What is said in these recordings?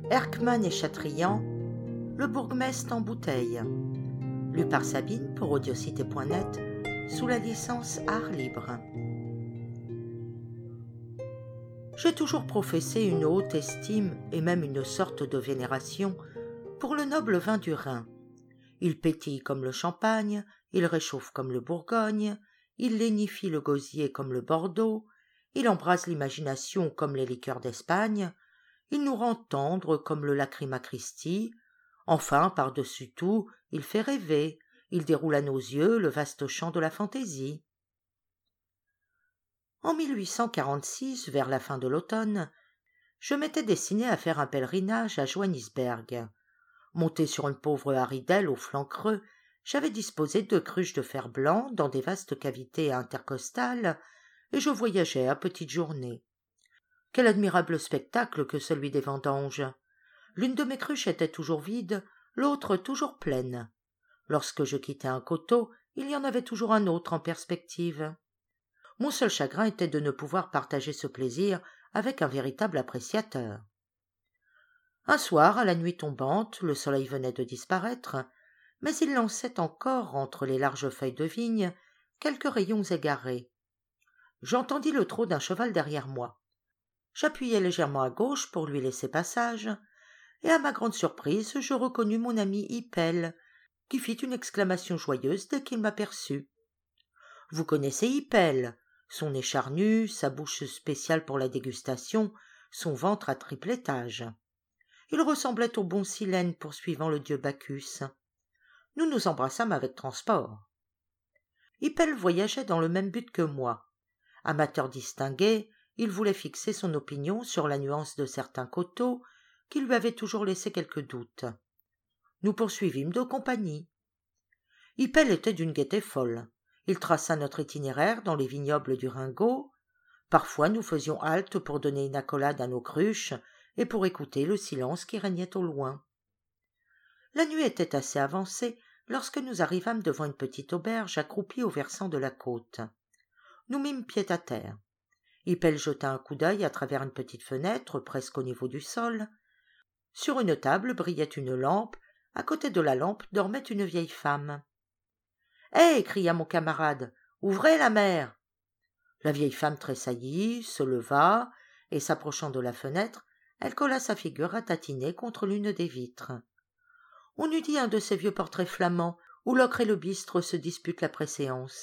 Erckmann et Chatrian, le bourgmestre en bouteille. Lu par Sabine pour audiocité.net sous la licence Art Libre. J'ai toujours professé une haute estime et même une sorte de vénération pour le noble vin du Rhin. Il pétille comme le champagne, il réchauffe comme le Bourgogne, il lénifie le gosier comme le Bordeaux, il embrase l'imagination comme les liqueurs d'Espagne, il nous rend tendres comme le Lacryma Christi, enfin, par-dessus tout, il fait rêver, il déroule à nos yeux le vaste champ de la fantaisie. En 1846, vers la fin de l'automne, je m'étais destiné à faire un pèlerinage à Johannisberg. Monté sur une pauvre haridelle au flanc creux, j'avais disposé 2 cruches de fer blanc dans des vastes cavités intercostales, et je voyageais à petites journées. Quel admirable spectacle que celui des vendanges! L'une de mes cruches était toujours vide, l'autre toujours pleine. Lorsque je quittais un coteau, il y en avait toujours un autre en perspective. Mon seul chagrin était de ne pouvoir partager ce plaisir avec un véritable appréciateur. Un soir, à la nuit tombante, le soleil venait de disparaître, mais il lançait encore entre les larges feuilles de vigne quelques rayons égarés. J'entendis le trot d'un cheval derrière moi. J'appuyai légèrement à gauche pour lui laisser passage, et à ma grande surprise, je reconnus mon ami Hippel, qui fit une exclamation joyeuse dès qu'il m'aperçut. « Vous connaissez Hippel, son nez charnu, sa bouche spéciale pour la dégustation, son ventre à triple étage. » Il ressemblait au bon Silène poursuivant le dieu Bacchus. Nous nous embrassâmes avec transport. Hippel voyageait dans le même but que moi. Amateur distingué, il voulait fixer son opinion sur la nuance de certains coteaux qui lui avaient toujours laissé quelques doutes. Nous poursuivîmes de compagnie. Hippel était d'une gaieté folle. Il traça notre itinéraire dans les vignobles du Ringot. Parfois nous faisions halte pour donner une accolade à nos cruches et pour écouter le silence qui régnait au loin. La nuit était assez avancée lorsque nous arrivâmes devant une petite auberge accroupie au versant de la côte. Nous mîmes pied à terre. Hippel jeta un coup d'œil à travers une petite fenêtre presque au niveau du sol. Sur une table brillait une lampe, à côté de la lampe dormait une vieille femme. « Hé !» cria mon camarade, « ouvrez la mer !» La vieille femme tressaillit, se leva, et s'approchant de la fenêtre, elle colla sa figure ratatinée contre l'une des vitres. On eût dit un de ces vieux portraits flamands où l'ocre et le bistre se disputent la préséance.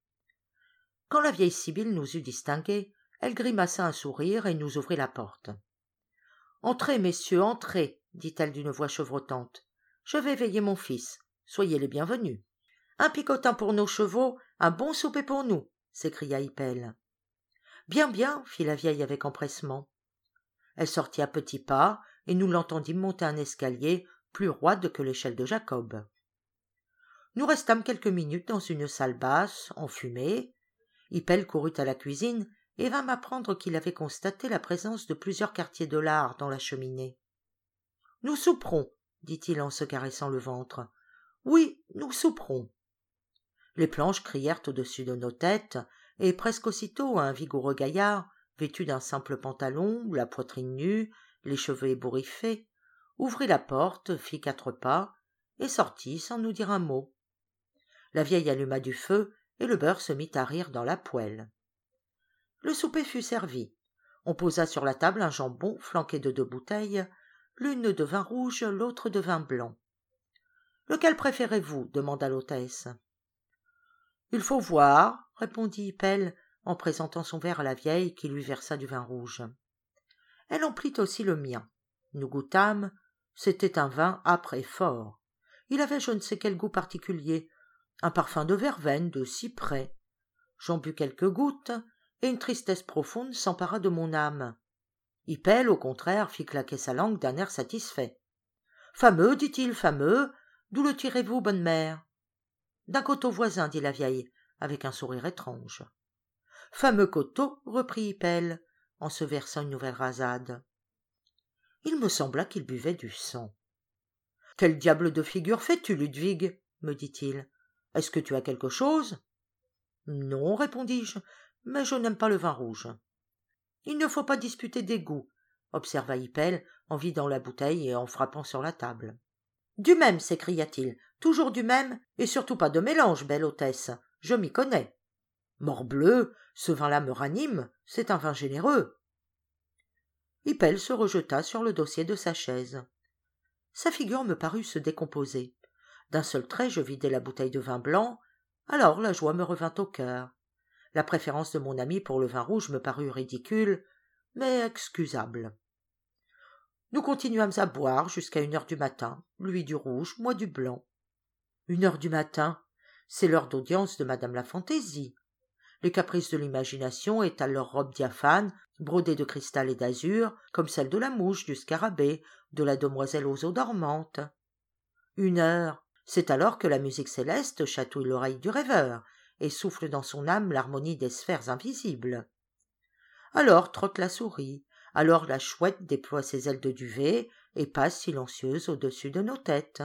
Quand la vieille Sibylle nous eut distingués, elle grimaça un sourire et nous ouvrit la porte. « Entrez, messieurs, entrez, dit-elle d'une voix chevrotante. Je vais veiller mon fils. Soyez les bienvenus. Un picotin pour nos chevaux, un bon souper pour nous, s'écria Hippel. Bien, bien, fit la vieille avec empressement. Elle sortit à petits pas, et nous l'entendîmes monter un escalier plus roide que l'échelle de Jacob. Nous restâmes quelques minutes dans une salle basse, enfumée. Hippel courut à la cuisine et vint m'apprendre qu'il avait constaté la présence de plusieurs quartiers de lard dans la cheminée. « Nous souperons, » dit-il en se caressant le ventre. « Oui, nous souperons. » Les planches crièrent au-dessus de nos têtes, et presque aussitôt un vigoureux gaillard, vêtu d'un simple pantalon, la poitrine nue, les cheveux ébouriffés, ouvrit la porte, fit 4 pas, et sortit sans nous dire un mot. La vieille alluma du feu, et le beurre se mit à rire dans la poêle. Le souper fut servi. On posa sur la table un jambon flanqué de 2 bouteilles, l'une de vin rouge, l'autre de vin blanc. « Lequel préférez-vous » demanda l'hôtesse. « Il faut voir, » répondit Hippel, en présentant son verre à la vieille qui lui versa du vin rouge. Elle emplit aussi le mien. Nous goûtâmes. C'était un vin âpre et fort. Il avait je ne sais quel goût particulier, un parfum de verveine, de cyprès. J'en bus quelques gouttes, et une tristesse profonde s'empara de mon âme. Hippel, au contraire, fit claquer sa langue d'un air satisfait. « Fameux, dit-il, fameux. D'où le tirez-vous, bonne mère ?»« D'un coteau voisin, dit la vieille, avec un sourire étrange. « Fameux coteau, reprit Hippel, en se versant une nouvelle rasade. Il me sembla qu'il buvait du sang. « Quel diable de figure fais-tu, Ludwig ?» me dit-il. « Est-ce que tu as quelque chose ?»« Non, répondis-je, mais je n'aime pas le vin rouge. » Il ne faut pas disputer des goûts. observa Hippel en vidant la bouteille et en frappant sur la table. Du même, s'écria-t-il, toujours du même, et surtout pas de mélange, belle hôtesse, je m'y connais. Morbleu, ce vin-là me ranime, c'est un vin généreux. Hippel se rejeta sur le dossier de sa chaise. Sa figure me parut se décomposer. D'un seul trait, je vidai la bouteille de vin blanc, alors la joie me revint au cœur. La préférence de mon ami pour le vin rouge me parut ridicule, mais excusable. Nous continuâmes à boire jusqu'à 1 heure du matin, lui du rouge, moi du blanc. 1 heure du matin, c'est l'heure d'audience de madame la Fantaisie. Les caprices de l'imagination étalent leurs robes diaphanes, brodées de cristal et d'azur, comme celles de la mouche, du scarabée, de la demoiselle aux eaux dormantes. 1 heure, c'est alors que la musique céleste chatouille l'oreille du rêveur et souffle dans son âme l'harmonie des sphères invisibles. Alors trotte la souris, alors la chouette déploie ses ailes de duvet et passe silencieuse au-dessus de nos têtes.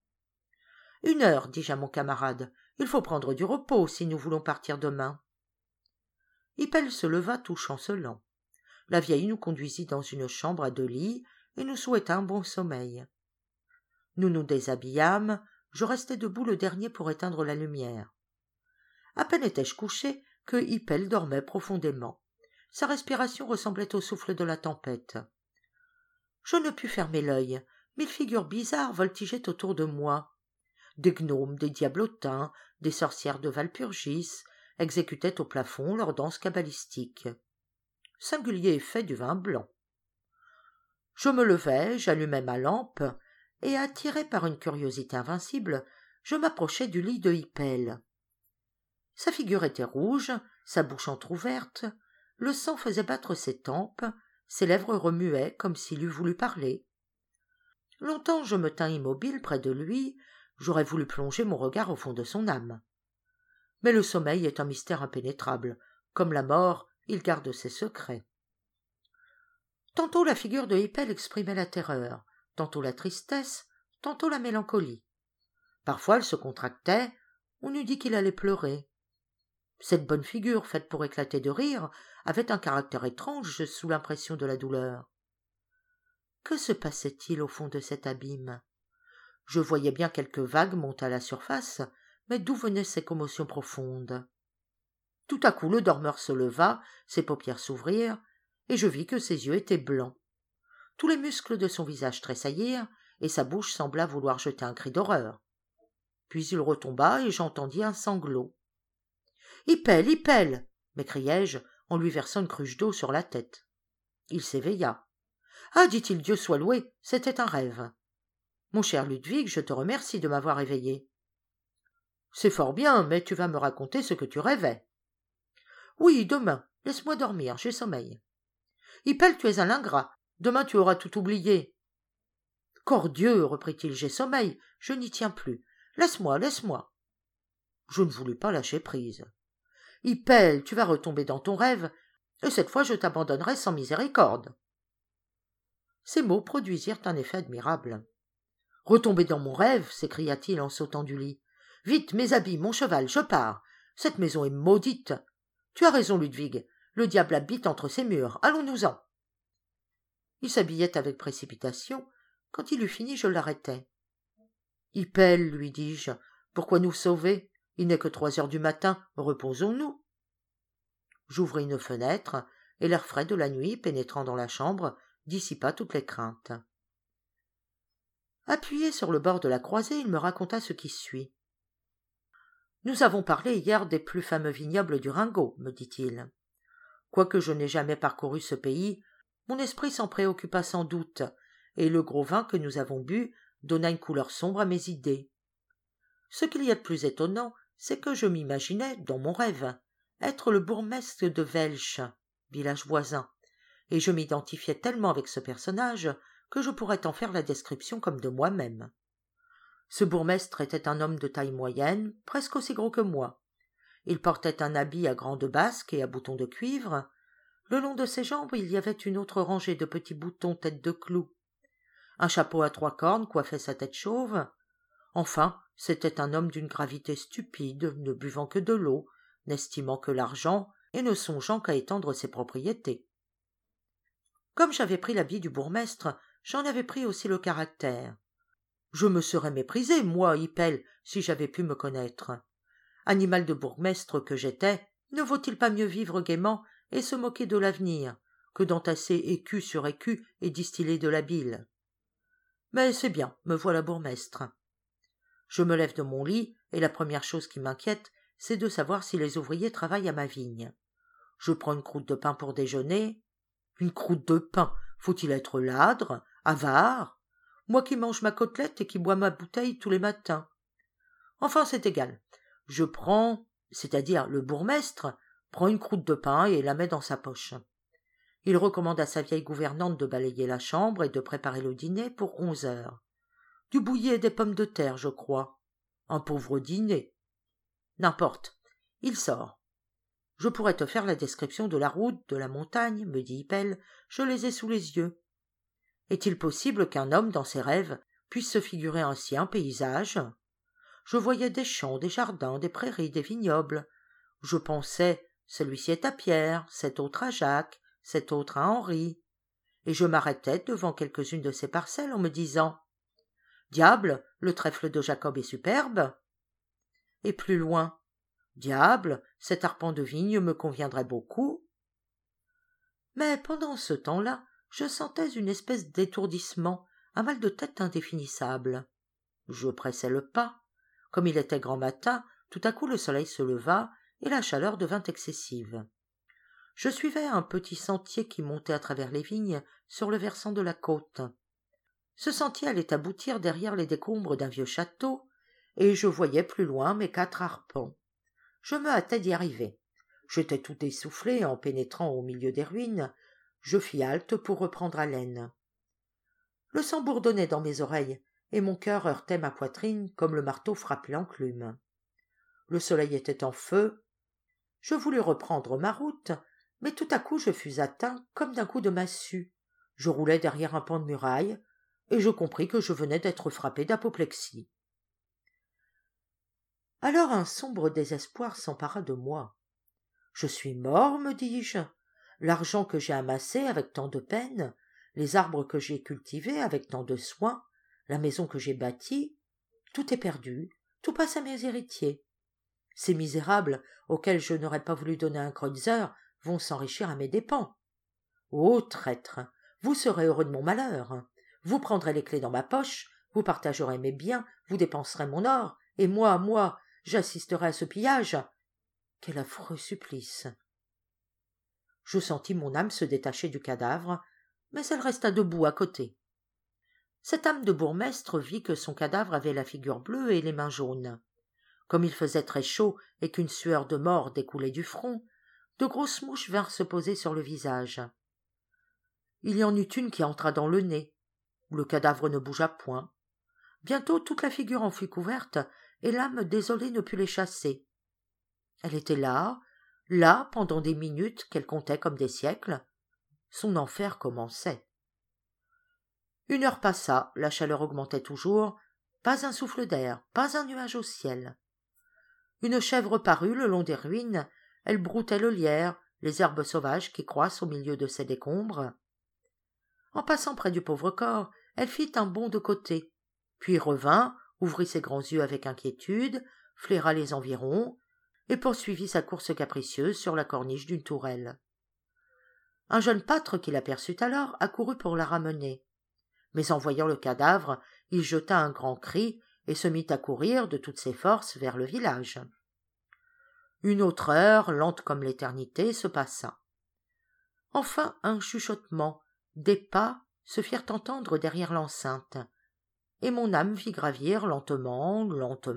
1 heure, dis-je à mon camarade, il faut prendre du repos si nous voulons partir demain. Hippel se leva tout chancelant. La vieille nous conduisit dans une chambre à 2 lits et nous souhaita un bon sommeil. Nous nous déshabillâmes, je restai debout le dernier pour éteindre la lumière. À peine étais-je couché que Hippel dormait profondément. Sa respiration ressemblait au souffle de la tempête. Je ne pus fermer l'œil, 1000 figures bizarres voltigeaient autour de moi. Des gnomes, des diablotins, des sorcières de Walpurgis exécutaient au plafond leur danse cabalistique. Singulier effet du vin blanc. Je me levai, j'allumai ma lampe, et attiré par une curiosité invincible, je m'approchai du lit de Hippel. Sa figure était rouge, sa bouche entr'ouverte, le sang faisait battre ses tempes, ses lèvres remuaient comme s'il eût voulu parler. Longtemps je me tins immobile près de lui, j'aurais voulu plonger mon regard au fond de son âme. Mais le sommeil est un mystère impénétrable, comme la mort, il garde ses secrets. Tantôt la figure de Hippel exprimait la terreur, tantôt la tristesse, tantôt la mélancolie. Parfois elle se contractait, on eût dit qu'il allait pleurer. Cette bonne figure, faite pour éclater de rire, avait un caractère étrange sous l'impression de la douleur. Que se passait-il au fond de cet abîme? Je voyais bien quelques vagues monter à la surface, mais d'où venaient ces commotions profondes? Tout à coup le dormeur se leva, ses paupières s'ouvrirent, et je vis que ses yeux étaient blancs. Tous les muscles de son visage tressaillirent, et sa bouche sembla vouloir jeter un cri d'horreur. Puis il retomba, et j'entendis un sanglot. « Hippel, Hippel !» m'écriai-je en lui versant une cruche d'eau sur la tête. Il s'éveilla. « Ah, dit-il, Dieu soit loué, c'était un rêve. »« Mon cher Ludwig, je te remercie de m'avoir éveillé. »« C'est fort bien, mais tu vas me raconter ce que tu rêvais. »« Oui, demain, laisse-moi dormir, j'ai sommeil. »« Hippel, tu es un ingrat, demain tu auras tout oublié. »« Cordieu, reprit-il, j'ai sommeil, je n'y tiens plus. Laisse-moi, laisse-moi. » Je ne voulus pas lâcher prise. « Hippel, tu vas retomber dans ton rêve, et cette fois je t'abandonnerai sans miséricorde. » Ces mots produisirent un effet admirable. « Retomber dans mon rêve » s'écria-t-il en sautant du lit. « Vite, mes habits, mon cheval, je pars. Cette maison est maudite. Tu as raison, Ludwig, le diable habite entre ces murs. Allons-nous-en. » Il s'habillait avec précipitation. Quand il eut fini, je l'arrêtai. « Hippel, lui dis-je, pourquoi nous sauver? Il n'est que 3 heures du matin, reposons-nous. » J'ouvris une fenêtre, et l'air frais de la nuit, pénétrant dans la chambre, dissipa toutes les craintes. Appuyé sur le bord de la croisée, il me raconta ce qui suit. « Nous avons parlé hier des plus fameux vignobles du Ringot, me dit-il. Quoique je n'ai jamais parcouru ce pays, mon esprit s'en préoccupa sans doute, et le gros vin que nous avons bu donna une couleur sombre à mes idées. Ce qu'il y a de plus étonnant, c'est que je m'imaginais, dans mon rêve, être le bourgmestre de Welch, village voisin, et je m'identifiais tellement avec ce personnage que je pourrais en faire la description comme de moi-même. Ce bourgmestre était un homme de taille moyenne, presque aussi gros que moi. Il portait un habit à grandes basques et à boutons de cuivre. Le long de ses jambes, il y avait une autre rangée de petits boutons tête de clou. Un chapeau à 3 cornes coiffait sa tête chauve. Enfin, c'était un homme d'une gravité stupide, ne buvant que de l'eau, n'estimant que l'argent et ne songeant qu'à étendre ses propriétés. Comme j'avais pris l'habit du bourgmestre, j'en avais pris aussi le caractère. Je me serais méprisé, moi, Hippel, si j'avais pu me connaître. Animal de bourgmestre que j'étais, ne vaut-il pas mieux vivre gaiement et se moquer de l'avenir que d'entasser écu sur écu et distiller de la bile? Mais c'est bien, me voilà bourgmestre. Je me lève de mon lit, et la première chose qui m'inquiète, c'est de savoir si les ouvriers travaillent à ma vigne. Je prends une croûte de pain pour déjeuner. Une croûte de pain, faut-il être ladre, avare? Moi qui mange ma côtelette et qui bois ma bouteille tous les matins. Enfin, c'est égal. Je prends, c'est-à-dire le bourgmestre, prend une croûte de pain et la met dans sa poche. Il recommande à sa vieille gouvernante de balayer la chambre et de préparer le dîner pour 11 heures. Du bouilli et des pommes de terre, je crois. Un pauvre dîner. N'importe. Il sort. Je pourrais te faire la description de la route, de la montagne, me dit Hippel, je les ai sous les yeux. Est-il possible qu'un homme, dans ses rêves, puisse se figurer ainsi un paysage? Je voyais des champs, des jardins, des prairies, des vignobles. Je pensais, celui-ci est à Pierre, cet autre à Jacques, cet autre à Henri. Et je m'arrêtais devant quelques-unes de ces parcelles en me disant « Diable, le trèfle de Jacob est superbe !» Et plus loin « Diable, cet arpent de vigne me conviendrait beaucoup !» Mais pendant ce temps-là, je sentais une espèce d'étourdissement, un mal de tête indéfinissable. Je pressais le pas. Comme il était grand matin, tout à coup le soleil se leva et la chaleur devint excessive. Je suivais un petit sentier qui montait à travers les vignes sur le versant de la côte. Ce sentier allait aboutir derrière les décombres d'un vieux château, et je voyais plus loin mes 4 arpents. Je me hâtais d'y arriver. J'étais tout essoufflé en pénétrant au milieu des ruines. Je fis halte pour reprendre haleine. Le sang bourdonnait dans mes oreilles, et mon cœur heurtait ma poitrine comme le marteau frappe l'enclume. Le soleil était en feu. Je voulus reprendre ma route, mais tout à coup je fus atteint comme d'un coup de massue. Je roulais derrière un pan de muraille, et je compris que je venais d'être frappé d'apoplexie. Alors un sombre désespoir s'empara de moi. Je suis mort, me dis-je. L'argent que j'ai amassé avec tant de peine, les arbres que j'ai cultivés avec tant de soin, la maison que j'ai bâtie, tout est perdu, tout passe à mes héritiers. Ces misérables, auxquels je n'aurais pas voulu donner un kreutzer, vont s'enrichir à mes dépens. Ô traître, vous serez heureux de mon malheur. Vous prendrez les clés dans ma poche, vous partagerez mes biens, vous dépenserez mon or, et moi, j'assisterai à ce pillage. Quel affreux supplice! Je sentis mon âme se détacher du cadavre, mais elle resta debout à côté. Cette âme de bourgmestre vit que son cadavre avait la figure bleue et les mains jaunes. Comme il faisait très chaud et qu'une sueur de mort découlait du front, de grosses mouches vinrent se poser sur le visage. Il y en eut une qui entra dans le nez. Le cadavre ne bougea point. Bientôt toute la figure en fut couverte, et l'âme désolée ne put les chasser. Elle était là, pendant des minutes qu'elle comptait comme des siècles. Son enfer commençait. 1 heure passa, la chaleur augmentait toujours, pas un souffle d'air, pas un nuage au ciel. Une chèvre parut le long des ruines, elle broutait le lierre, les herbes sauvages qui croissent au milieu de ces décombres. En passant près du pauvre corps, elle fit un bond de côté, puis revint, ouvrit ses grands yeux avec inquiétude, flaira les environs, et poursuivit sa course capricieuse sur la corniche d'une tourelle. Un jeune pâtre qui l'aperçut alors accourut pour la ramener. Mais en voyant le cadavre, il jeta un grand cri et se mit à courir de toutes ses forces vers le village. 1 autre heure, lente comme l'éternité, se passa. Enfin un chuchotement, des pas se firent entendre derrière l'enceinte, et mon âme vit gravir lentement,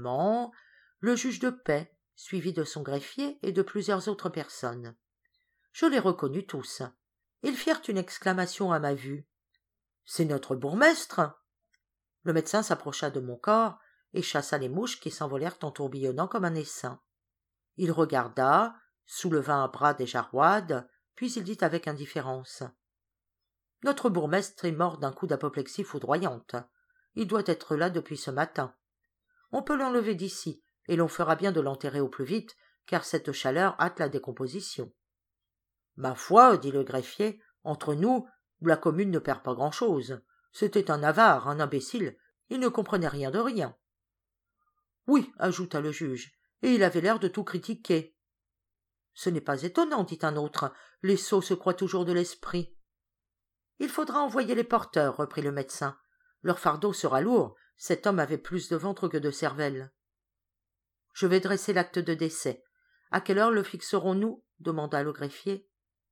le juge de paix, suivi de son greffier et de plusieurs autres personnes. Je les reconnus tous. Ils firent une exclamation à ma vue. « C'est notre bourgmestre !» Le médecin s'approcha de mon corps et chassa les mouches qui s'envolèrent en tourbillonnant comme un essaim. Il regarda, souleva un bras déjà roide, puis il dit avec indifférence « Notre bourgmestre est mort d'un coup d'apoplexie foudroyante. Il doit être là depuis ce matin. On peut l'enlever d'ici, et l'on fera bien de l'enterrer au plus vite, car cette chaleur hâte la décomposition. » « Ma foi, dit le greffier, entre nous, La commune ne perd pas grand-chose. C'était un avare, un imbécile, il ne comprenait rien de rien. Oui, ajouta le juge, et il avait l'air de tout critiquer. Ce n'est pas étonnant, dit un autre, les sots se croient toujours de l'esprit. Il faudra envoyer les porteurs, reprit le médecin. Leur fardeau sera lourd, cet homme avait plus de ventre que de cervelle. Je vais dresser l'acte de décès. À quelle heure le fixerons-nous demanda le greffier.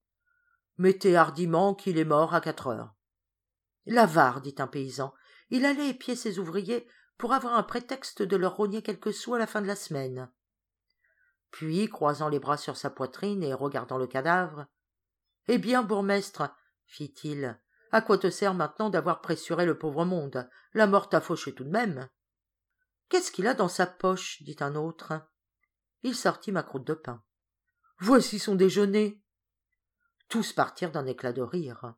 Mettez hardiment qu'il est mort à 4 heures. L'avare, dit un paysan, il allait épier ses ouvriers pour avoir un prétexte de leur rogner quelques sous à la fin de la semaine. Puis, croisant les bras sur sa poitrine et regardant le cadavre, « Eh bien, bourgmestre, fit-il, à quoi te sert maintenant d'avoir pressuré le pauvre monde? La mort t'a fauché tout de même. » Qu'est-ce qu'il a dans sa poche? Dit un autre. Il sortit ma croûte de pain. Voici son déjeuner. Tous partirent d'un éclat de rire.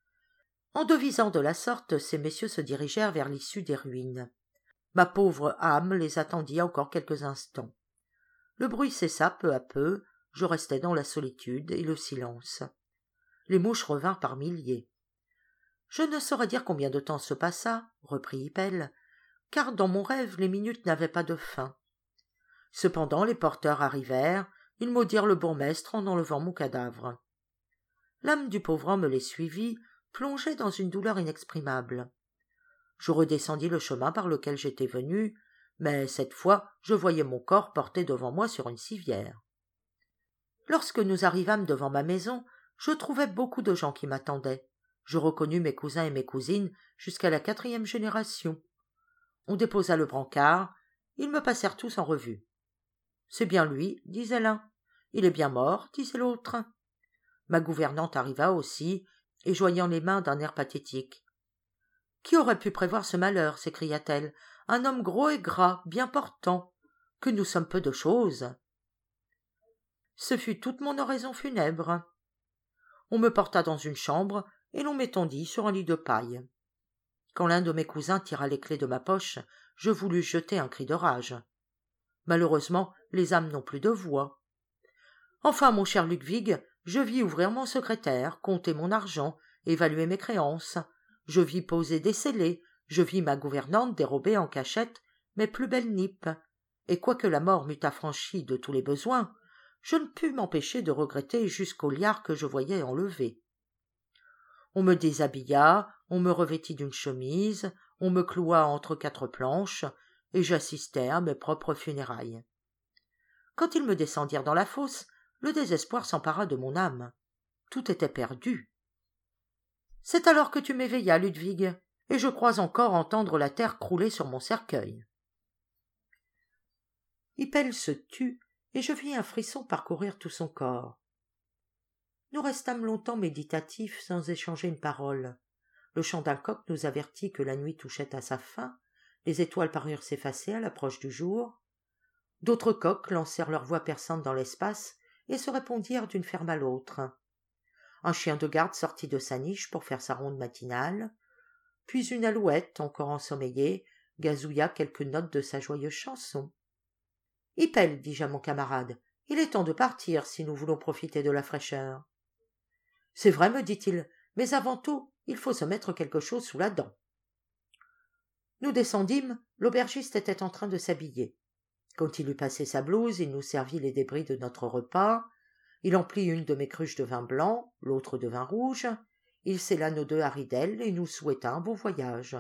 En devisant de la sorte, ces messieurs se dirigèrent vers l'issue des ruines. Ma pauvre âme les attendit encore quelques instants. Le bruit cessa peu à peu, je restai dans la solitude et le silence. Les mouches revinrent par milliers. Je ne saurais dire combien de temps se passa, reprit Hippel, car dans mon rêve les minutes n'avaient pas de fin. Cependant les porteurs arrivèrent, ils maudirent le bourgmestre en enlevant mon cadavre. L'âme du pauvre homme les suivit, plongé dans une douleur inexprimable. Je redescendis le chemin par lequel j'étais venu, mais cette fois je voyais mon corps porté devant moi sur une civière. Lorsque nous arrivâmes devant ma maison, je trouvai beaucoup de gens qui m'attendaient. Je reconnus mes cousins et mes cousines jusqu'à la 4e génération. On déposa le brancard, ils me passèrent tous en revue. « C'est bien lui, disait l'un. Il est bien mort, disait l'autre. Ma gouvernante arriva aussi, et joignant les mains d'un air pathétique. « Qui aurait pu prévoir ce malheur » s'écria-t-elle. « Un homme gros et gras, bien portant. Que nous sommes peu de choses. » Ce fut toute mon oraison funèbre. On me porta dans une chambre, et l'on m'étendit sur un lit de paille. Quand l'un de mes cousins tira les clefs de ma poche, je voulus jeter un cri de rage. Malheureusement, les âmes n'ont plus de voix. Enfin, mon cher Ludwig, je vis ouvrir mon secrétaire, compter mon argent, évaluer mes créances. Je vis poser des scellés, je vis ma gouvernante dérober en cachette mes plus belles nippes. Et quoique la mort m'eût affranchi de tous les besoins, je ne pus m'empêcher de regretter jusqu'au liard que je voyais enlevé. On me déshabilla, on me revêtit d'une chemise, on me cloua entre 4 planches, et j'assistai à mes propres funérailles. Quand ils me descendirent dans la fosse, le désespoir s'empara de mon âme. Tout était perdu. C'est alors que tu m'éveillas, Ludwig, et je crois encore entendre la terre crouler sur mon cercueil. Hippel se tut, et je vis un frisson parcourir tout son corps. Nous restâmes longtemps méditatifs sans échanger une parole. Le chant d'un coq nous avertit que la nuit touchait à sa fin, les étoiles parurent s'effacer à l'approche du jour. D'autres coqs lancèrent leur voix perçante dans l'espace et se répondirent d'une ferme à l'autre. Un chien de garde sortit de sa niche pour faire sa ronde matinale, puis une alouette, encore ensommeillée, gazouilla quelques notes de sa joyeuse chanson. « Hippel, dis-je à mon camarade, il est temps de partir si nous voulons profiter de la fraîcheur. »« C'est vrai, me dit-il, mais avant tout, il faut se mettre quelque chose sous la dent. » Nous descendîmes, l'aubergiste était en train de s'habiller. Quand il eut passé sa blouse, il nous servit les débris de notre repas. Il emplit une de mes cruches de vin blanc, l'autre de vin rouge. Il scella nos 2 haridelles et nous souhaita un bon voyage.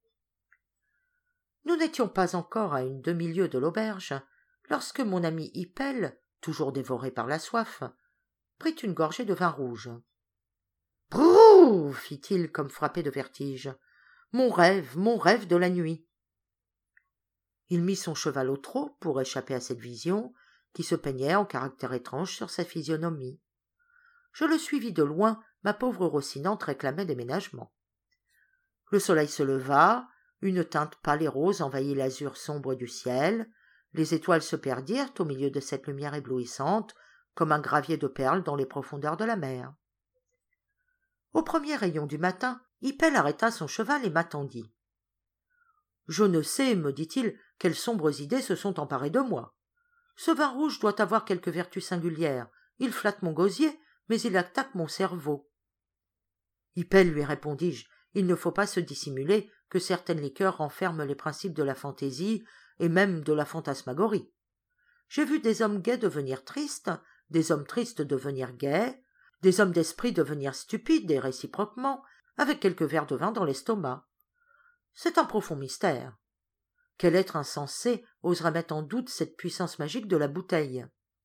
Nous n'étions pas encore à une demi-lieue de l'auberge, lorsque mon ami Hippel, toujours dévoré par la soif, prit une gorgée de vin rouge. « Brrr !» fit-il comme frappé de vertige. « mon rêve de la nuit !» Il mit son cheval au trot pour échapper à cette vision qui se peignait en caractères étranges sur sa physionomie. Je le suivis de loin, ma pauvre Rocinante réclamait des ménagements. Le soleil se leva, une teinte pâle et rose envahit l'azur sombre du ciel, les étoiles se perdirent au milieu de cette lumière éblouissante, comme un gravier de perles dans les profondeurs de la mer. Au premier rayon du matin, Hippel arrêta son cheval et m'attendit. « Je ne sais, me dit-il, quelles sombres idées se sont emparées de moi. Ce vin rouge doit avoir quelque vertu singulière. Il flatte mon gosier, mais il attaque mon cerveau. » Hippel, lui répondis-je, il ne faut pas se dissimuler que certaines liqueurs renferment les principes de la fantaisie et même de la fantasmagorie. J'ai vu des hommes gais devenir tristes, des hommes tristes devenir gais, des hommes d'esprit devenir stupides et réciproquement, avec quelques verres de vin dans l'estomac. C'est un profond mystère. Quel être insensé oserait mettre en doute cette puissance magique de la bouteille?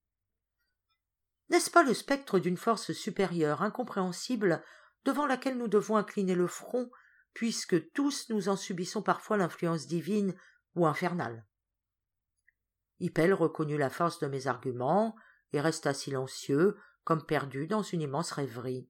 N'est-ce pas le spectre d'une force supérieure, incompréhensible, devant laquelle nous devons incliner le front, puisque tous nous en subissons parfois l'influence divine ou infernale? Hippel reconnut la force de mes arguments et resta silencieux, comme perdu dans une immense rêverie.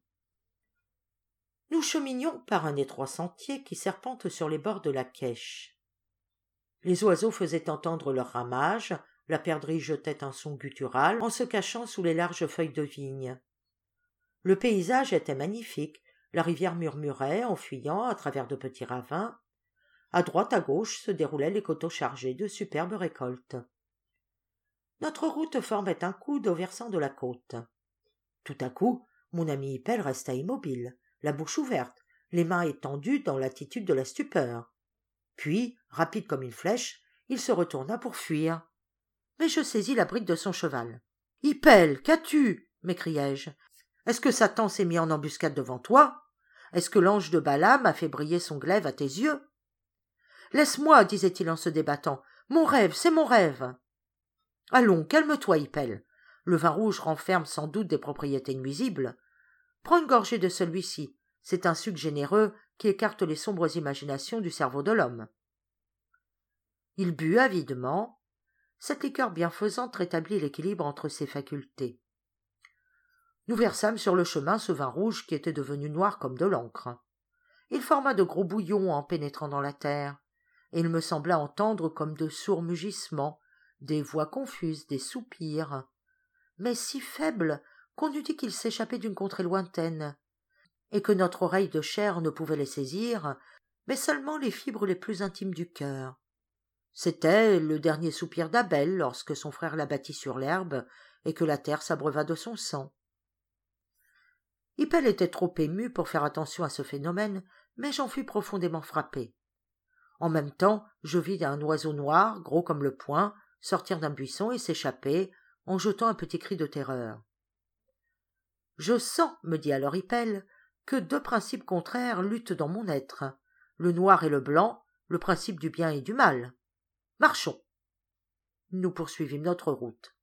Nous cheminions par un étroit sentier qui serpente sur les bords de la Quèche. Les oiseaux faisaient entendre leur ramage, la perdrix jetait un son guttural en se cachant sous les larges feuilles de vigne. Le paysage était magnifique, la rivière murmurait en fuyant à travers de petits ravins. À droite, à gauche se déroulaient les coteaux chargés de superbes récoltes. Notre route formait un coude au versant de la côte. Tout à coup, mon ami Hippel resta immobile, la bouche ouverte, les mains étendues dans l'attitude de la stupeur. Puis, rapide comme une flèche, il se retourna pour fuir. Mais je saisis la bride de son cheval. « Hippel, qu'as-tu » m'écriai-je. « Est-ce que Satan s'est mis en embuscade devant toi? Est-ce que l'ange de Balaam a fait briller son glaive à tes yeux ?»« Laisse-moi, disait-il en se débattant. Mon rêve, c'est mon rêve. »« Allons, calme-toi, Hippel. Le vin rouge renferme sans doute des propriétés nuisibles. Prends une gorgée de celui-ci. C'est un suc généreux qui écarte les sombres imaginations du cerveau de l'homme. » Il but avidement. Cette liqueur bienfaisante rétablit l'équilibre entre ses facultés. Nous versâmes sur le chemin ce vin rouge qui était devenu noir comme de l'encre. Il forma de gros bouillons en pénétrant dans la terre, et il me sembla entendre comme de sourds mugissements, des voix confuses, des soupirs, mais si faibles qu'on eût dit qu'ils s'échappaient d'une contrée lointaine, et que notre oreille de chair ne pouvait les saisir, mais seulement les fibres les plus intimes du cœur. C'était le dernier soupir d'Abel lorsque son frère l'abattit sur l'herbe et que la terre s'abreuva de son sang. Hippel était trop ému pour faire attention à ce phénomène, mais j'en fus profondément frappé. En même temps, je vis un oiseau noir, gros comme le poing, sortir d'un buisson et s'échapper, en jetant un petit cri de terreur. « Je sens, me dit alors Hippel, que deux principes contraires luttent dans mon être, le noir et le blanc, le principe du bien et du mal. Marchons. » Nous poursuivîmes notre route.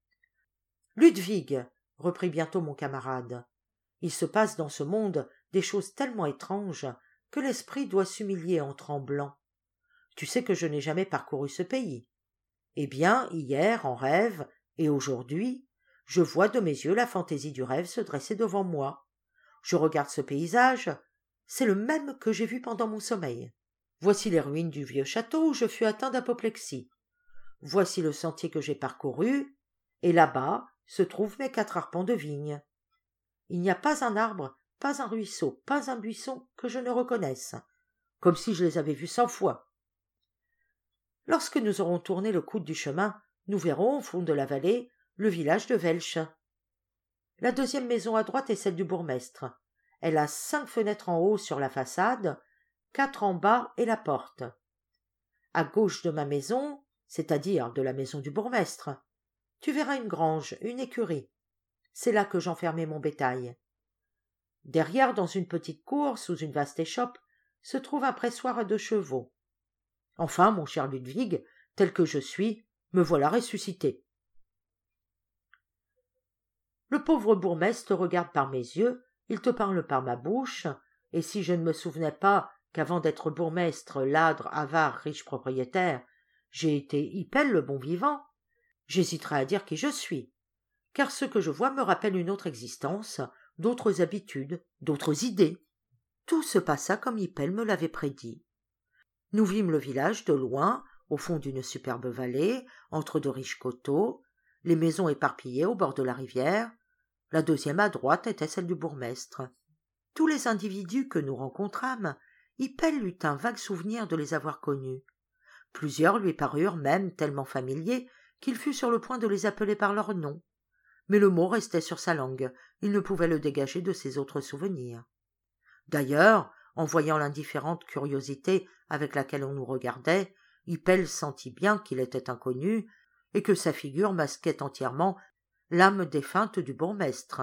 « Ludwig, reprit bientôt mon camarade, il se passe dans ce monde des choses tellement étranges que l'esprit doit s'humilier en tremblant. Tu sais que je n'ai jamais parcouru ce pays. Eh bien, hier, en rêve, et aujourd'hui, je vois de mes yeux la fantaisie du rêve se dresser devant moi. Je regarde ce paysage, c'est le même que j'ai vu pendant mon sommeil. Voici les ruines du vieux château où je fus atteint d'apoplexie. Voici le sentier que j'ai parcouru, et là-bas se trouvent mes 4 arpents de vigne. Il n'y a pas un arbre, pas un ruisseau, pas un buisson que je ne reconnaisse, comme si je les avais vus 100 fois. Lorsque nous aurons tourné le coude du chemin, nous verrons, au fond de la vallée, le village de Welch. La deuxième maison à droite est celle du bourgmestre. Elle a 5 fenêtres en haut sur la façade, 4 en bas et la porte. À gauche de ma maison, c'est-à-dire de la maison du bourgmestre, tu verras une grange, une écurie. C'est là que j'enfermais mon bétail. Derrière, dans une petite cour, sous une vaste échoppe, se trouve un pressoir à 2 chevaux. Enfin, mon cher Ludwig, tel que je suis, me voilà ressuscité. Le pauvre bourgmestre te regarde par mes yeux, il te parle par ma bouche, et si je ne me souvenais pas qu'avant d'être bourgmestre, ladre, avare, riche propriétaire, j'ai été Hippel le bon vivant, j'hésiterais à dire qui je suis, car ce que je vois me rappelle une autre existence, d'autres habitudes, d'autres idées. Tout se passa comme Hippel me l'avait prédit. Nous vîmes le village de loin, au fond d'une superbe vallée, entre de riches coteaux, les maisons éparpillées au bord de la rivière. La deuxième à droite était celle du bourgmestre. Tous les individus que nous rencontrâmes, Hippel eut un vague souvenir de les avoir connus. Plusieurs lui parurent même tellement familiers qu'il fut sur le point de les appeler par leur nom. Mais le mot restait sur sa langue, il ne pouvait le dégager de ses autres souvenirs. D'ailleurs, en voyant l'indifférente curiosité avec laquelle on nous regardait, Hippel sentit bien qu'il était inconnu et que sa figure masquait entièrement l'âme défunte du bourgmestre.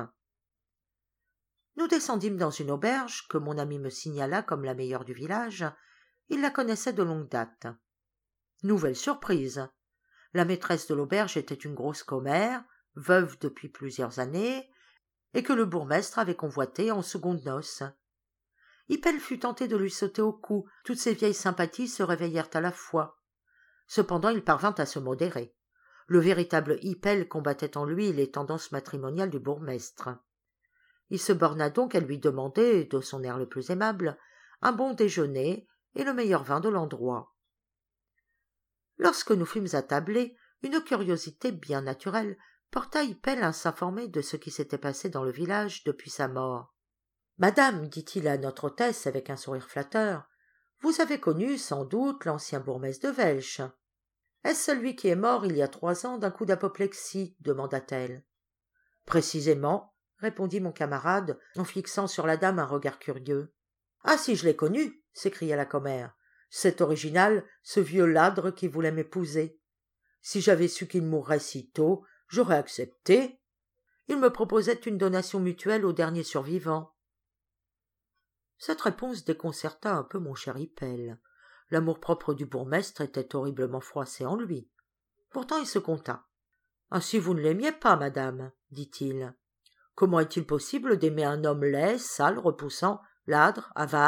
Nous descendîmes dans une auberge que mon ami me signala comme la meilleure du village. Il la connaissait de longue date. Nouvelle surprise. La maîtresse de l'auberge était une grosse commère, veuve depuis plusieurs années, et que le bourgmestre avait convoitée en secondes noces. Hippel fut tenté de lui sauter au cou, toutes ses vieilles sympathies se réveillèrent à la fois. Cependant il parvint à se modérer. Le véritable Hippel combattait en lui les tendances matrimoniales du bourgmestre. Il se borna donc à lui demander, de son air le plus aimable, un bon déjeuner et le meilleur vin de l'endroit. Lorsque nous fûmes attablés, une curiosité bien naturelle porta Hippel à s'informer de ce qui s'était passé dans le village depuis sa mort. « Madame, dit-il à notre hôtesse avec un sourire flatteur, vous avez connu, sans doute, l'ancien bourgmestre de Welch. Est-ce celui qui est mort il y a 3 ans d'un coup d'apoplexie demanda-t-elle. Précisément, répondit mon camarade en fixant sur la dame un regard curieux. Ah, si je l'ai connu s'écria la commère. C'est original, ce vieux ladre qui voulait m'épouser. Si j'avais su qu'il mourrait si tôt, j'aurais accepté. Il me proposait une donation mutuelle au dernier survivant. Cette réponse déconcerta un peu mon cher Hippel. L'amour-propre du bourgmestre était horriblement froissé en lui. Pourtant il se conta. « Ainsi vous ne l'aimiez pas, madame, dit-il. Comment est-il possible d'aimer un homme laid, sale, repoussant, ladre, avare ?»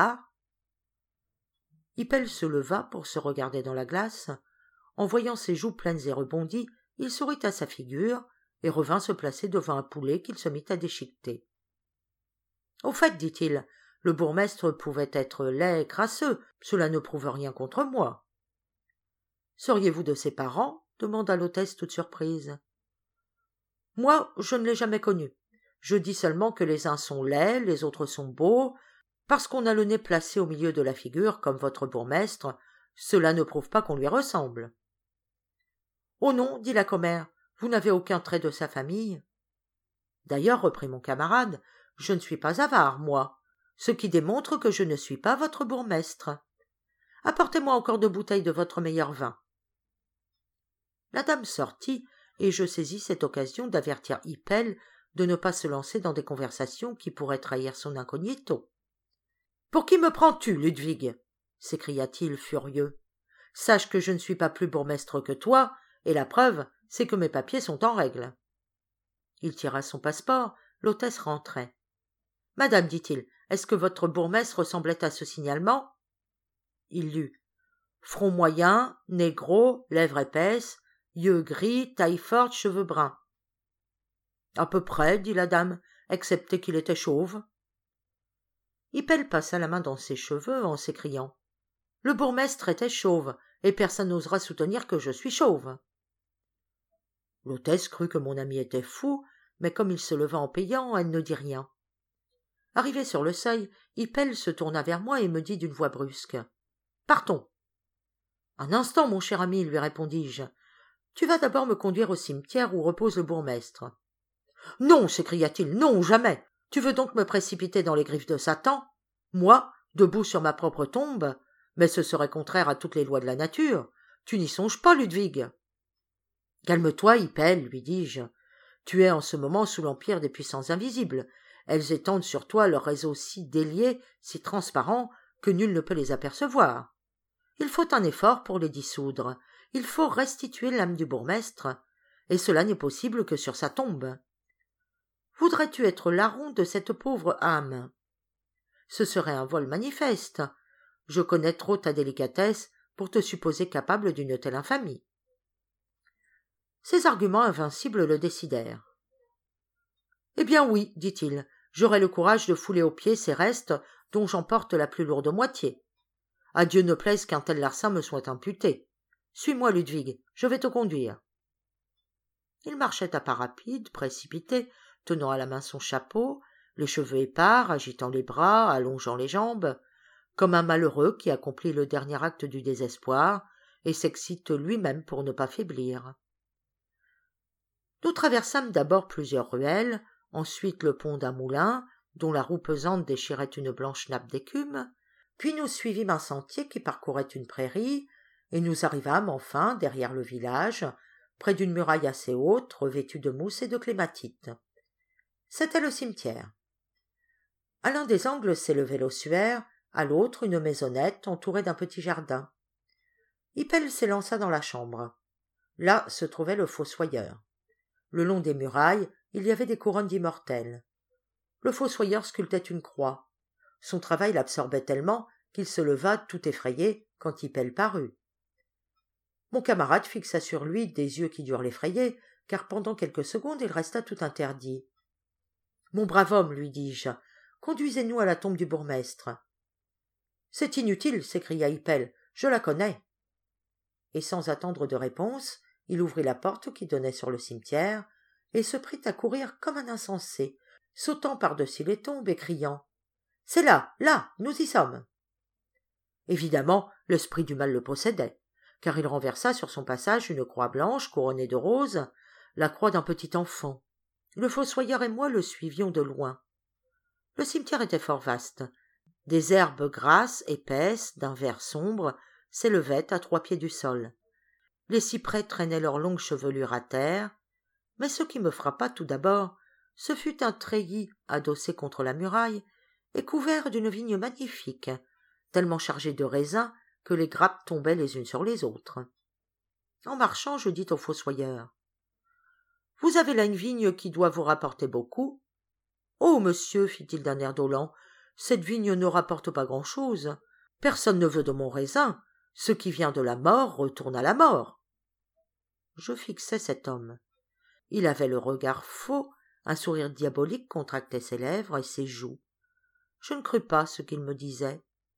Hippel se leva pour se regarder dans la glace. En voyant ses joues pleines et rebondies, il sourit à sa figure et revint se placer devant un poulet qu'il se mit à déchiqueter. « Au fait, dit-il, le bourgmestre pouvait être laid et crasseux, cela ne prouve rien contre moi. »« Seriez-vous de ses parents ?» demanda l'hôtesse toute surprise. « Moi, je ne l'ai jamais connu. Je dis seulement que les uns sont laids, les autres sont beaux. Parce qu'on a le nez placé au milieu de la figure, comme votre bourgmestre, cela ne prouve pas qu'on lui ressemble. »« Oh non, dit la commère, vous n'avez aucun trait de sa famille. »« D'ailleurs, reprit mon camarade, je ne suis pas avare, moi, ce qui démontre que je ne suis pas votre bourgmestre. Apportez-moi encore 2 bouteilles de votre meilleur vin. » La dame sortit, et je saisis cette occasion d'avertir Hippel de ne pas se lancer dans des conversations qui pourraient trahir son incognito. « Pour qui me prends-tu, Ludwig ?» s'écria-t-il furieux. « Sache que je ne suis pas plus bourgmestre que toi, et la preuve, c'est que mes papiers sont en règle. » Il tira son passeport, l'hôtesse rentrait. « Madame, dit-il, est-ce que votre bourgmestre ressemblait à ce signalement ?» Il lut « Front moyen, nez gros, lèvres épaisses, yeux gris, taille forte, cheveux bruns. »« À peu près, dit la dame, excepté qu'il était chauve. » Hippel passa la main dans ses cheveux en s'écriant « Le bourgmestre était chauve, et personne n'osera soutenir que je suis chauve. » L'hôtesse crut que mon ami était fou, mais comme il se leva en payant, elle ne dit rien. Arrivé sur le seuil, Hippel se tourna vers moi et me dit d'une voix brusque « Partons !»« Un instant, mon cher ami, lui répondis-je. Tu vas d'abord me conduire au cimetière où repose le bourgmestre. »« Non, s'écria-t-il, non, jamais. Tu veux donc me précipiter dans les griffes de Satan? Moi, debout sur ma propre tombe? Mais ce serait contraire à toutes les lois de la nature. Tu n'y songes pas, Ludwig. »« Calme-toi, Hippel, lui dis-je. Tu es en ce moment sous l'empire des puissances invisibles. Elles étendent sur toi leurs réseaux si déliés, si transparents, que nul ne peut les apercevoir. Il faut un effort pour les dissoudre. Il faut restituer l'âme du bourgmestre, et cela n'est possible que sur sa tombe. Voudrais-tu être larron de cette pauvre âme? Ce serait un vol manifeste. Je connais trop ta délicatesse pour te supposer capable d'une telle infamie. » Ces arguments invincibles le décidèrent. « Eh bien oui, dit-il, j'aurai le courage de fouler aux pieds ces restes dont j'emporte la plus lourde moitié. À Dieu ne plaise qu'un tel larcin me soit imputé. Suis-moi, Ludwig, je vais te conduire. » Il marchait à pas rapides, précipité, tenant à la main son chapeau, les cheveux épars, agitant les bras, allongeant les jambes, comme un malheureux qui accomplit le dernier acte du désespoir et s'excite lui-même pour ne pas faiblir. Nous traversâmes d'abord plusieurs ruelles, ensuite le pont d'un moulin, dont la roue pesante déchirait une blanche nappe d'écume, puis nous suivîmes un sentier qui parcourait une prairie, et nous arrivâmes enfin derrière le village, près d'une muraille assez haute, revêtue de mousse et de clématite. C'était le cimetière. À l'un des angles s'élevait l'ossuaire, à l'autre une maisonnette entourée d'un petit jardin. Hippel s'élança dans la chambre. Là se trouvait le fossoyeur. Le long des murailles, il y avait des couronnes d'immortelles. Le fossoyeur sculptait une croix. Son travail l'absorbait tellement qu'il se leva tout effrayé quand Hippel parut. Mon camarade fixa sur lui des yeux qui durent l'effrayer, car pendant quelques secondes il resta tout interdit. « Mon brave homme, lui dis-je, conduisez-nous à la tombe du bourgmestre. »« C'est inutile, s'écria Hippel, je la connais. » Et sans attendre de réponse, il ouvrit la porte qui donnait sur le cimetière et se prit à courir comme un insensé, sautant par-dessus les tombes et criant « C'est là, nous y sommes !» Évidemment, l'esprit du mal le possédait, car il renversa sur son passage une croix blanche couronnée de roses, la croix d'un petit enfant. Le fossoyeur et moi le suivions de loin. Le cimetière était fort vaste. Des herbes grasses, épaisses, d'un vert sombre, s'élevaient à 3 pieds du sol. Les cyprès traînaient leurs longues chevelures à terre, mais ce qui me frappa tout d'abord, ce fut un treillis adossé contre la muraille et couvert d'une vigne magnifique, tellement chargée de raisins que les grappes tombaient les unes sur les autres. En marchant, je dis au fossoyeur « Vous avez là une vigne qui doit vous rapporter beaucoup. »« Oh, monsieur, fit-il d'un air dolent, cette vigne ne rapporte pas grand-chose. Personne ne veut de mon raisin. Ce qui vient de la mort retourne à la mort. » Je fixai cet homme. Il avait le regard faux, un sourire diabolique contractait ses lèvres et ses joues. Je ne crus pas ce qu'il me disait.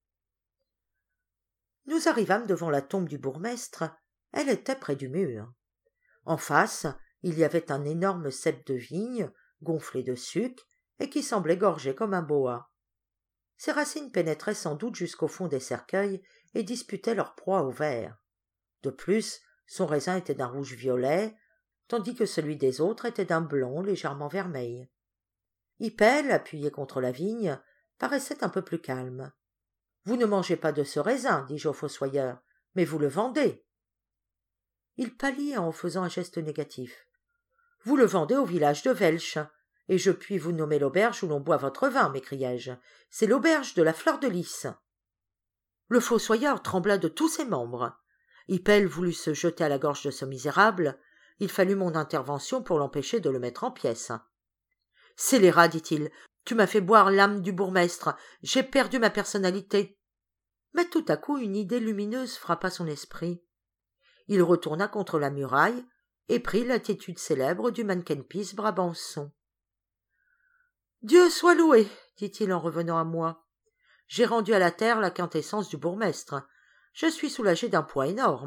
Nous arrivâmes devant la tombe du bourgmestre. Elle était près du mur. En face, il y avait un énorme cep de vigne, gonflé de suc, et qui semblait gorger comme un boa. Ses racines pénétraient sans doute jusqu'au fond des cercueils et disputaient leur proie au verre. De plus, son raisin était d'un rouge violet, tandis que celui des autres était d'un blond légèrement vermeil. Hippel, appuyé contre la vigne, paraissait un peu plus calme. « Vous ne mangez pas de ce raisin, dis-je au fossoyeur, mais vous le vendez. » Il pâlit en faisant un geste négatif. « Vous le vendez au village de Welch, et je puis vous nommer l'auberge où l'on boit votre vin, m'écriai-je. C'est l'auberge de la Fleur de Lys. » Le fossoyeur trembla de tous ses membres. Hippel voulut se jeter à la gorge de ce misérable. Il fallut mon intervention pour l'empêcher de le mettre en pièces. « Scélérat, dit-il, tu m'as fait boire l'âme du bourgmestre. J'ai perdu ma personnalité. » Mais tout à coup, une idée lumineuse frappa son esprit. Il retourna contre la muraille et prit l'attitude célèbre du mannequin-pisse Brabançon. « Dieu soit loué, dit-il en revenant à moi. J'ai rendu à la terre la quintessence du bourgmestre. Je suis soulagé d'un poids énorme. »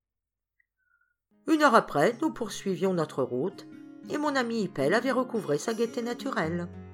1 heure après, nous poursuivions notre route, et mon ami Hippel avait recouvré sa gaieté naturelle.